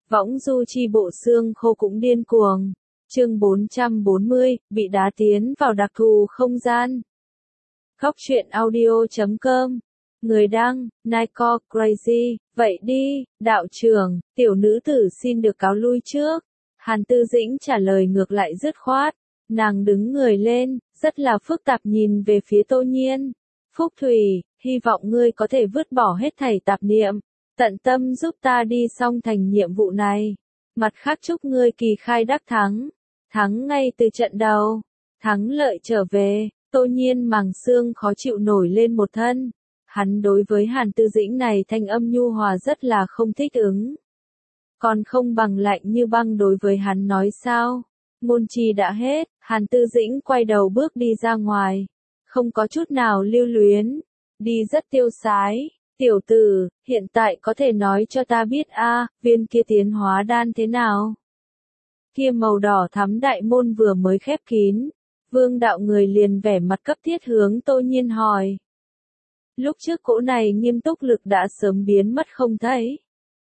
Võng du chi bộ xương khô cũng điên cuồng. Chương 440, bị đá tiến vào đặc thù không gian. Góc truyện audio.com. Người đăng, Nico Crazy, vậy đi, đạo trưởng, tiểu nữ tử xin được cáo lui trước. Hàn Tư Dĩnh trả lời ngược lại dứt khoát. Nàng đứng người lên, rất là phức tạp nhìn về phía Tô Nhiên. Phúc Thủy, hy vọng ngươi có thể vứt bỏ hết thảy tạp niệm, tận tâm giúp ta đi xong thành nhiệm vụ này. Mặt khác chúc ngươi kỳ khai đắc thắng, thắng ngay từ trận đầu, thắng lợi trở về. Tô Nhiên màng xương khó chịu nổi lên một thân. Hắn đối với Hàn Tư Dĩnh này thanh âm nhu hòa rất là không thích ứng. Còn không bằng lạnh như băng đối với hắn nói sao. Ngôn chi đã hết, Hàn Tư Dĩnh quay đầu bước đi ra ngoài. Không có chút nào lưu luyến, đi rất tiêu sái. Tiểu tử, hiện tại có thể nói cho ta biết viên kia tiến hóa đan thế nào? Kia màu đỏ thắm đại môn vừa mới khép kín, Vương đạo người liền vẻ mặt cấp thiết hướng Tô Nhiên hỏi. Lúc trước cỗ này nghiêm túc lực đã sớm biến mất không thấy.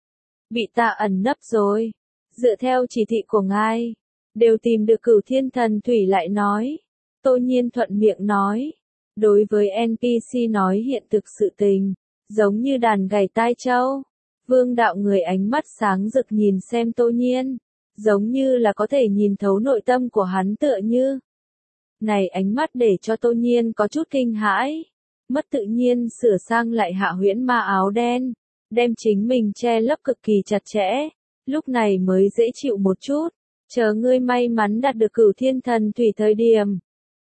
Bị ta ẩn nấp rồi. Dựa theo chỉ thị của ngài, đều tìm được Cửu Thiên Thần Thủy lại nói. Tô Nhiên thuận miệng nói. Đối với NPC nói hiện thực sự tình, giống như đàn gảy tai trâu. Vương đạo người ánh mắt sáng rực nhìn xem Tô Nhiên, giống như là có thể nhìn thấu nội tâm của hắn tựa như. Này ánh mắt để cho Tô Nhiên có chút kinh hãi. Mất tự nhiên sửa sang lại Hạ Huyễn Ma áo đen, đem chính mình che lấp cực kỳ chặt chẽ, lúc này mới dễ chịu một chút. Chờ ngươi may mắn đạt được Cửu Thiên Thần Thủy thời điểm,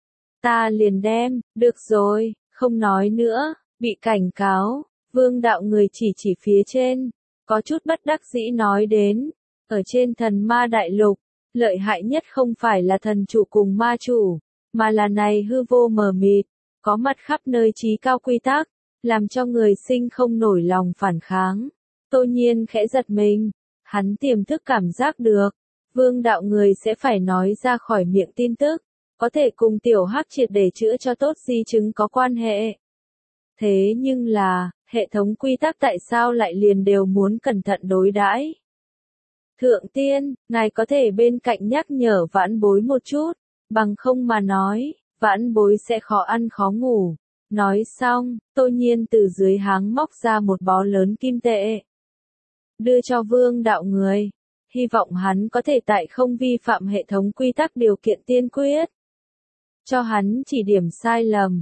ta liền đem. Được rồi, không nói nữa. Bị cảnh cáo, Vương đạo người chỉ phía trên, có chút bất đắc dĩ nói đến. Ở trên thần ma đại lục, lợi hại nhất không phải là thần chủ cùng ma chủ, mà là này hư vô mờ mịt, có mặt khắp nơi trí cao quy tắc, làm cho người sinh không nổi lòng phản kháng. Tô Nhiên khẽ giật mình, hắn tiềm thức cảm giác được, Vương đạo người sẽ phải nói ra khỏi miệng tin tức, có thể cùng tiểu hắc triệt để chữa cho tốt di chứng có quan hệ. Thế nhưng là, hệ thống quy tắc tại sao lại liền đều muốn cẩn thận đối đãi? Thượng tiên, ngài có thể bên cạnh nhắc nhở vãn bối một chút, bằng không mà nói, vãn bối sẽ khó ăn khó ngủ. Nói xong, Tô Nhiên từ dưới háng móc ra một bó lớn kim tệ. Đưa cho Vương đạo người, hy vọng hắn có thể tại không vi phạm hệ thống quy tắc điều kiện tiên quyết. Cho hắn chỉ điểm sai lầm.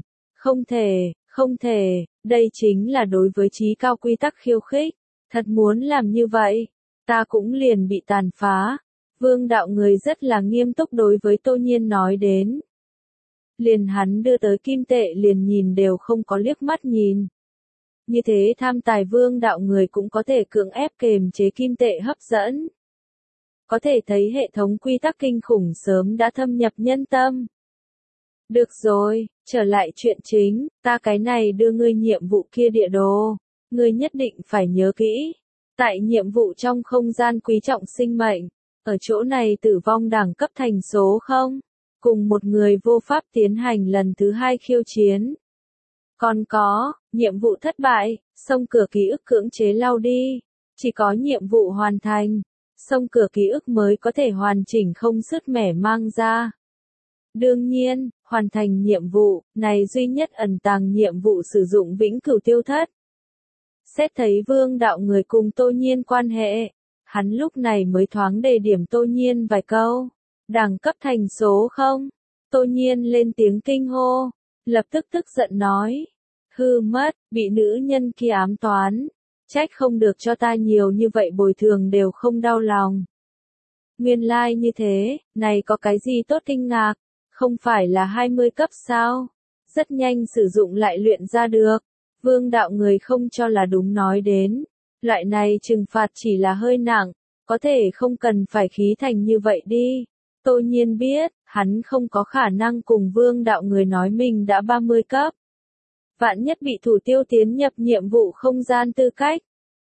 Không thể, đây chính là đối với trí cao quy tắc khiêu khích. Thật muốn làm như vậy, ta cũng liền bị tàn phá. Vương đạo người rất là nghiêm túc đối với Tô Nhiên nói đến. Liền hắn đưa tới kim tệ liền nhìn đều không có liếc mắt nhìn. Như thế tham tài Vương đạo người cũng có thể cưỡng ép kềm chế kim tệ hấp dẫn. Có thể thấy hệ thống quy tắc kinh khủng sớm đã thâm nhập nhân tâm. Được rồi, trở lại chuyện chính, ta cái này đưa ngươi nhiệm vụ kia địa đồ. Ngươi nhất định phải nhớ kỹ. Tại nhiệm vụ trong không gian quý trọng sinh mệnh, ở chỗ này tử vong đẳng cấp thành số 0. Cùng một người vô pháp tiến hành lần thứ 2 khiêu chiến. Còn có, nhiệm vụ thất bại, xông cửa ký ức cưỡng chế lau đi. Chỉ có nhiệm vụ hoàn thành, xông cửa ký ức mới có thể hoàn chỉnh không sứt mẻ mang ra. Đương nhiên, hoàn thành nhiệm vụ, này duy nhất ẩn tàng nhiệm vụ sử dụng vĩnh cửu tiêu thất. Xét thấy Vương đạo người cùng Tô Nhiên quan hệ, hắn lúc này mới thoáng đề điểm Tô Nhiên vài câu. Đẳng cấp thành số 0. Tô Nhiên lên tiếng kinh hô, lập tức tức giận nói. Hư mất, bị nữ nhân kia ám toán. Trách không được cho ta nhiều như vậy bồi thường đều không đau lòng. Nguyên lai như thế, này có cái gì tốt kinh ngạc, không phải là 20 cấp sao? Rất nhanh sử dụng lại luyện ra được. Vương đạo người không cho là đúng nói đến. Loại này trừng phạt chỉ là hơi nặng, có thể không cần phải khí thành như vậy đi. Tô Nhiên biết, hắn không có khả năng cùng Vương đạo người nói mình đã 30 cấp. Vạn nhất bị thủ tiêu tiến nhập nhiệm vụ không gian tư cách.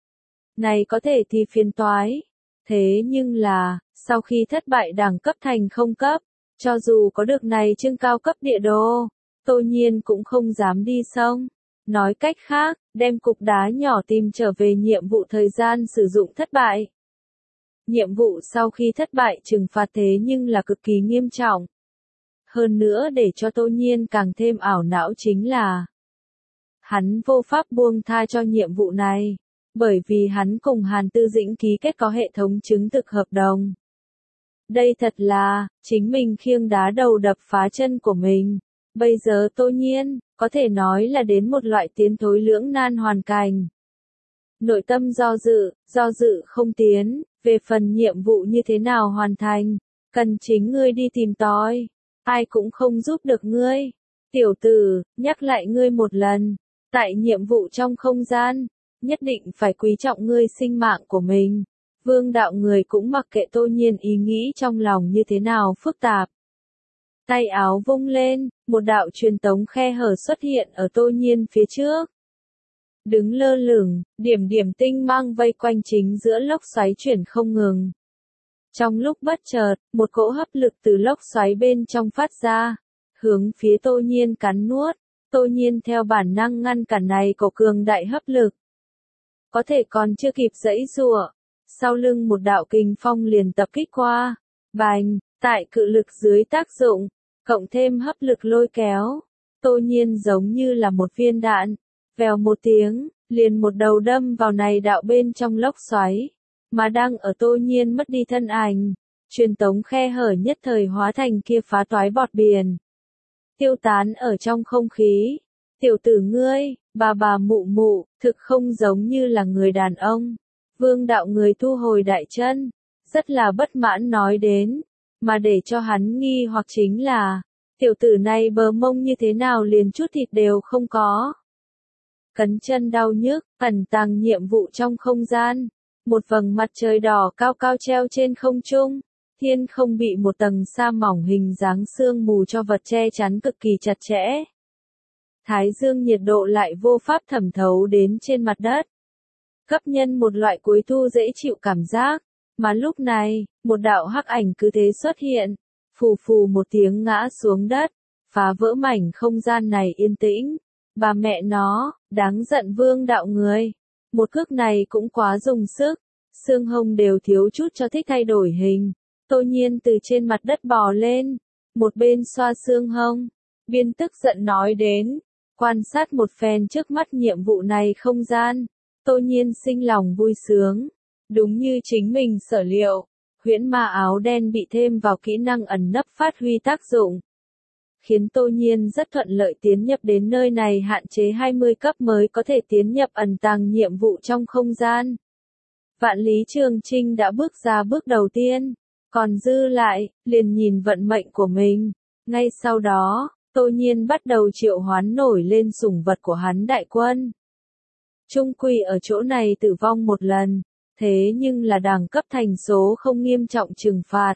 Này có thể thì phiền toái. Thế nhưng là, sau khi thất bại đẳng cấp thành 0 cấp, cho dù có được này chương cao cấp địa đồ, Tô Nhiên cũng không dám đi xong. Nói cách khác, đem cục đá nhỏ tìm trở về nhiệm vụ thời gian sử dụng thất bại. Nhiệm vụ sau khi thất bại trừng phạt thế nhưng là cực kỳ nghiêm trọng. Hơn nữa để cho Tô Nhiên càng thêm ảo não chính là hắn vô pháp buông tha cho nhiệm vụ này, bởi vì hắn cùng Hàn Tư Dĩnh ký kết có hệ thống chứng thực hợp đồng. Đây thật là, chính mình khiêng đá đầu đập phá chân của mình. Bây giờ Tô Nhiên, có thể nói là đến một loại tiến thối lưỡng nan hoàn cảnh. Nội tâm do dự không tiến, về phần nhiệm vụ như thế nào hoàn thành, cần chính ngươi đi tìm tòi, ai cũng không giúp được ngươi. Tiểu tử, nhắc lại ngươi một lần, tại nhiệm vụ trong không gian, nhất định phải quý trọng ngươi sinh mạng của mình. Vương đạo người cũng mặc kệ Tô Nhiên ý nghĩ trong lòng như thế nào phức tạp. Tay áo vung lên, một đạo truyền tống khe hở xuất hiện ở Tô Nhiên phía trước. Đứng lơ lửng, điểm điểm tinh mang vây quanh chính giữa lốc xoáy chuyển không ngừng. Trong lúc bất chợt, một cỗ hấp lực từ lốc xoáy bên trong phát ra, hướng phía Tô Nhiên cắn nuốt. Tô Nhiên theo bản năng ngăn cản này của cường đại hấp lực. Có thể còn chưa kịp giãy giụa, sau lưng một đạo kình phong liền tập kích qua. Bành, tại cự lực dưới tác dụng, cộng thêm hấp lực lôi kéo, Tô Nhiên giống như là một viên đạn, vèo một tiếng, liền một đầu đâm vào này đạo bên trong lốc xoáy, mà đang ở Tô Nhiên mất đi thân ảnh, truyền tống khe hở nhất thời hóa thành kia phá toái bọt biển, tiêu tán ở trong không khí. Tiểu tử ngươi, bà mụ mụ, thực không giống như là người đàn ông. Vương đạo người thu hồi đại chân, rất là bất mãn nói đến, mà để cho hắn nghi hoặc chính là, tiểu tử này bờ mông như thế nào liền chút thịt đều không có. Cấn chân đau nhức, ẩn tàng nhiệm vụ trong không gian, một vầng mặt trời đỏ cao cao treo trên không trung, thiên không bị một tầng sa mỏng hình dáng sương mù cho vật che chắn cực kỳ chặt chẽ. Thái dương nhiệt độ lại vô pháp thẩm thấu đến trên mặt đất, cấp nhân một loại cuối thu dễ chịu cảm giác, mà lúc này, một đạo hắc ảnh cứ thế xuất hiện, phù phù một tiếng ngã xuống đất, phá vỡ mảnh không gian này yên tĩnh. Bà mẹ nó, đáng giận vương đạo người, một cước này cũng quá dùng sức, xương hông đều thiếu chút cho thích thay đổi hình. Tô Nhiên từ trên mặt đất bò lên, một bên xoa xương hông, biên tức giận nói đến, quan sát một phen trước mắt nhiệm vụ này không gian. Tô Nhiên sinh lòng vui sướng, đúng như chính mình sở liệu, huyễn ma áo đen bị thêm vào kỹ năng ẩn nấp phát huy tác dụng, khiến Tô Nhiên rất thuận lợi tiến nhập đến nơi này, hạn chế 20 cấp mới có thể tiến nhập ẩn tàng nhiệm vụ trong không gian. Vạn Lý Trường Trinh đã bước ra bước đầu tiên, còn dư lại, liền nhìn vận mệnh của mình. Ngay sau đó, Tô Nhiên bắt đầu triệu hoán nổi lên sủng vật của hắn đại quân. Trung quy ở chỗ này tử vong một lần, thế nhưng là đẳng cấp thành số không nghiêm trọng trừng phạt.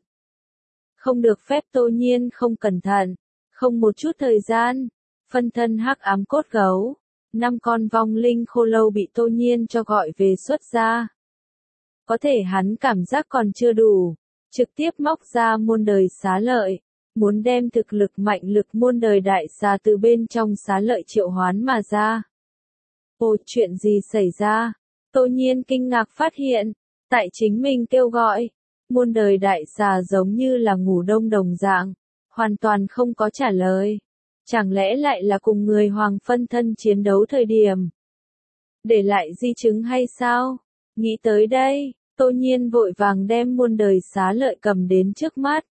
Không được phép. Tô Nhiên không cẩn thận, không một chút thời gian, phân thân hắc ám cốt gấu, 5 con vong linh khô lâu bị Tô Nhiên cho gọi về xuất ra. Có thể hắn cảm giác còn chưa đủ, trực tiếp móc ra muôn đời xá lợi, muốn đem thực lực mạnh lực muôn đời đại xà từ bên trong xá lợi triệu hoán mà ra. Ồ, chuyện gì xảy ra? Tô Nhiên kinh ngạc phát hiện, tại chính mình kêu gọi, muôn đời đại xà giống như là ngủ đông đồng dạng, hoàn toàn không có trả lời. Chẳng lẽ lại là cùng người hoàng phân thân chiến đấu thời điểm để lại di chứng hay sao? Nghĩ tới đây, Tô Nhiên vội vàng đem muôn đời xá lợi cầm đến trước mắt.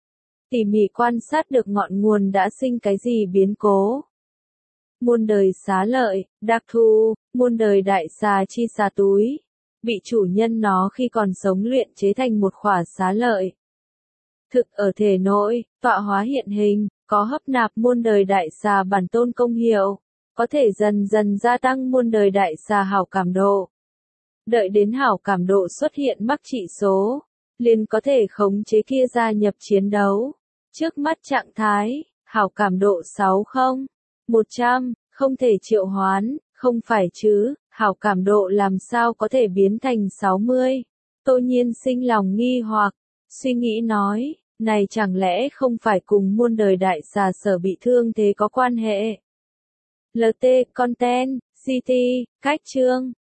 Tỉ mỉ quan sát được ngọn nguồn đã sinh cái gì biến cố. Muôn đời xá lợi, đặc thù, muôn đời đại xà chi xà túi, bị chủ nhân nó khi còn sống luyện chế thành một khỏa xá lợi. Thực ở thể nội, tọa hóa hiện hình, có hấp nạp muôn đời đại xà bản tôn công hiệu, có thể dần dần gia tăng muôn đời đại xà hảo cảm độ. Đợi đến hảo cảm độ xuất hiện mắc trị số, liền có thể khống chế kia gia nhập chiến đấu. Trước mắt trạng thái, hảo cảm độ 60, 100, không thể triệu hoán, không phải chứ, hảo cảm độ làm sao có thể biến thành 60. Tô Nhiên sinh lòng nghi hoặc, suy nghĩ nói, này chẳng lẽ không phải cùng muôn đời đại xà sở bị thương thế có quan hệ. LT Content, GT, cách chương.